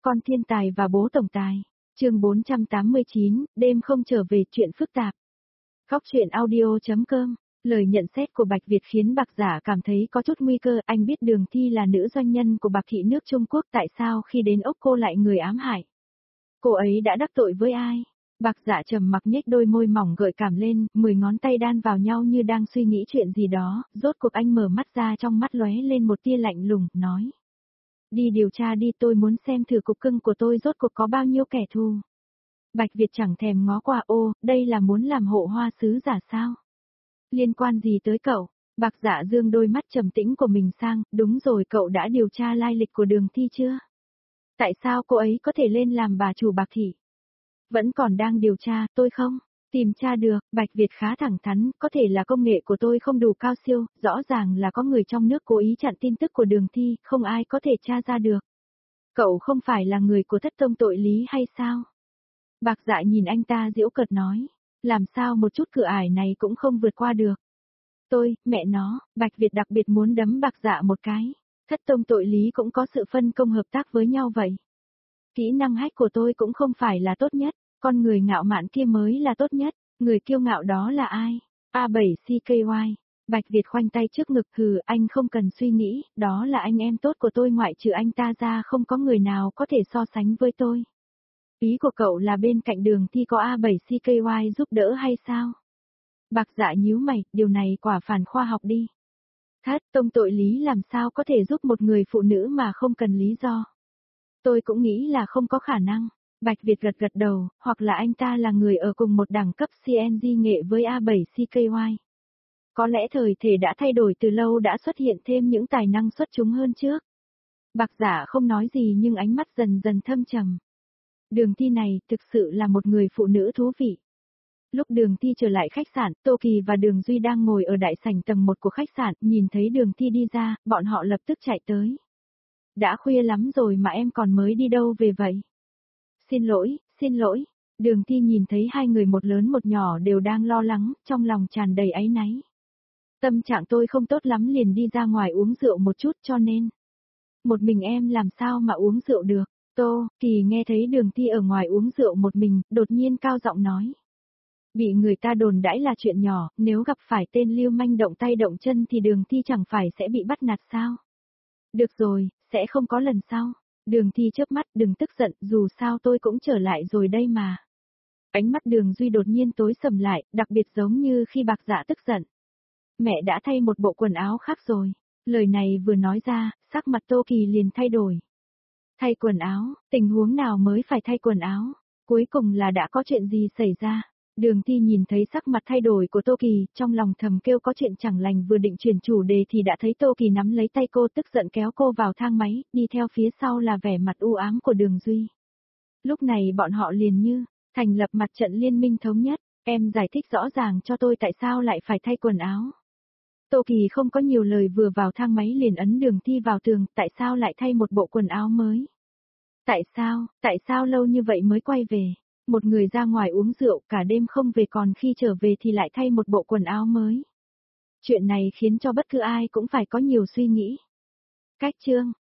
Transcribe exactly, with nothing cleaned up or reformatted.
con thiên tài và bố tổng tài. Chương bốn trăm tám mươi chín, đêm không trở về, chuyện phức tạp. Góc truyện audio chấm com. Lời nhận xét của Bạch Việt khiến Bạc Giả cảm thấy có chút nguy cơ. Anh biết Đường Thi là nữ doanh nhân của Bạc thị nước Trung Quốc, tại sao khi đến ốc cô lại người ám hại? Cô ấy đã đắc tội với ai? Bạc Giả trầm mặc nhếch đôi môi mỏng gợi cảm lên, mười ngón tay đan vào nhau như đang suy nghĩ chuyện gì đó. Rốt cuộc anh mở mắt ra, trong mắt lóe lên một tia lạnh lùng, nói: đi điều tra đi, tôi muốn xem thử cục cưng của tôi rốt cuộc có bao nhiêu kẻ thù. Bạch Việt chẳng thèm ngó qua. Ô, đây là muốn làm hộ hoa sứ giả sao? Liên quan gì tới cậu? Bạc Dạ dương đôi mắt trầm tĩnh của mình sang. Đúng rồi, cậu đã điều tra lai lịch của Đường Thi chưa? Tại sao cô ấy có thể lên làm bà chủ Bạc thị? Vẫn còn đang điều tra, tôi không tìm tra được. Bạch Việt khá thẳng thắn, có thể là công nghệ của tôi không đủ cao siêu, rõ ràng là có người trong nước cố ý chặn tin tức của Đường Thi, không ai có thể tra ra được. Cậu không phải là người của thất tông tội lý hay sao? Bạc Dạ nhìn anh ta giễu cợt nói, làm sao một chút cửa ải này cũng không vượt qua được. Tôi, mẹ nó, Bạch Việt đặc biệt muốn đấm Bạc Dạ một cái. Thất tông tội lý cũng có sự phân công hợp tác với nhau vậy. Kỹ năng hack của tôi cũng không phải là tốt nhất, con người ngạo mạn kia mới là tốt nhất, người kiêu ngạo đó là ai? A bảy C K Y. Bạch Việt khoanh tay trước ngực, hừ, anh không cần suy nghĩ, đó là anh em tốt của tôi, ngoại trừ anh ta ra không có người nào có thể so sánh với tôi. Ý của cậu là bên cạnh Đường Thi có A bảy C K Y giúp đỡ hay sao? Bạc Dạ nhíu mày, điều này quả phản khoa học đi. Thất tông tội lý làm sao có thể giúp một người phụ nữ mà không cần lý do? Tôi cũng nghĩ là không có khả năng. Bạch Việt gật gật đầu, hoặc là anh ta là người ở cùng một đẳng cấp C N G nghệ với A bảy C K Y. Có lẽ thời thể đã thay đổi, từ lâu đã xuất hiện thêm những tài năng xuất chúng hơn trước. Bạc Giả không nói gì nhưng ánh mắt dần dần thâm trầm. Đường Thi này thực sự là một người phụ nữ thú vị. Lúc Đường Thi trở lại khách sạn, Tô Kỳ và Đường Duy đang ngồi ở đại sảnh tầng một của khách sạn, nhìn thấy Đường Thi đi ra, bọn họ lập tức chạy tới. Đã khuya lắm rồi mà em còn mới đi đâu về vậy? Xin lỗi, xin lỗi. Đường Thi nhìn thấy hai người một lớn một nhỏ đều đang lo lắng, trong lòng tràn đầy áy náy. Tâm trạng tôi không tốt lắm liền đi ra ngoài uống rượu một chút cho nên. Một mình em làm sao mà uống rượu được? Tô Kỳ nghe thấy Đường Thi ở ngoài uống rượu một mình, đột nhiên cao giọng nói. Bị người ta đồn đãi là chuyện nhỏ, nếu gặp phải tên lưu manh động tay động chân thì Đường Thi chẳng phải sẽ bị bắt nạt sao? Được rồi, sẽ không có lần sau. Đường Thi chớp mắt, đừng tức giận, dù sao tôi cũng trở lại rồi đây mà. Ánh mắt Đường Duy đột nhiên tối sầm lại, đặc biệt giống như khi Bạc Dạ tức giận. Mẹ đã thay một bộ quần áo khác rồi. Lời này vừa nói ra, sắc mặt Tô Kỳ liền thay đổi. Thay quần áo, tình huống nào mới phải thay quần áo? Cuối cùng là đã có chuyện gì xảy ra? Đường Thi nhìn thấy sắc mặt thay đổi của Tô Kỳ, trong lòng thầm kêu có chuyện chẳng lành, vừa định chuyển chủ đề thì đã thấy Tô Kỳ nắm lấy tay cô, tức giận kéo cô vào thang máy, đi theo phía sau là vẻ mặt u ám của Đường Duy. Lúc này bọn họ liền như thành lập mặt trận liên minh thống nhất, em giải thích rõ ràng cho tôi tại sao lại phải thay quần áo. Tô Kỳ không có nhiều lời, vừa vào thang máy liền ấn Đường Thi vào tường, tại sao lại thay một bộ quần áo mới? Tại sao, tại sao lâu như vậy mới quay về? Một người ra ngoài uống rượu cả đêm không về, còn khi trở về thì lại thay một bộ quần áo mới. Chuyện này khiến cho bất cứ ai cũng phải có nhiều suy nghĩ. Cách chương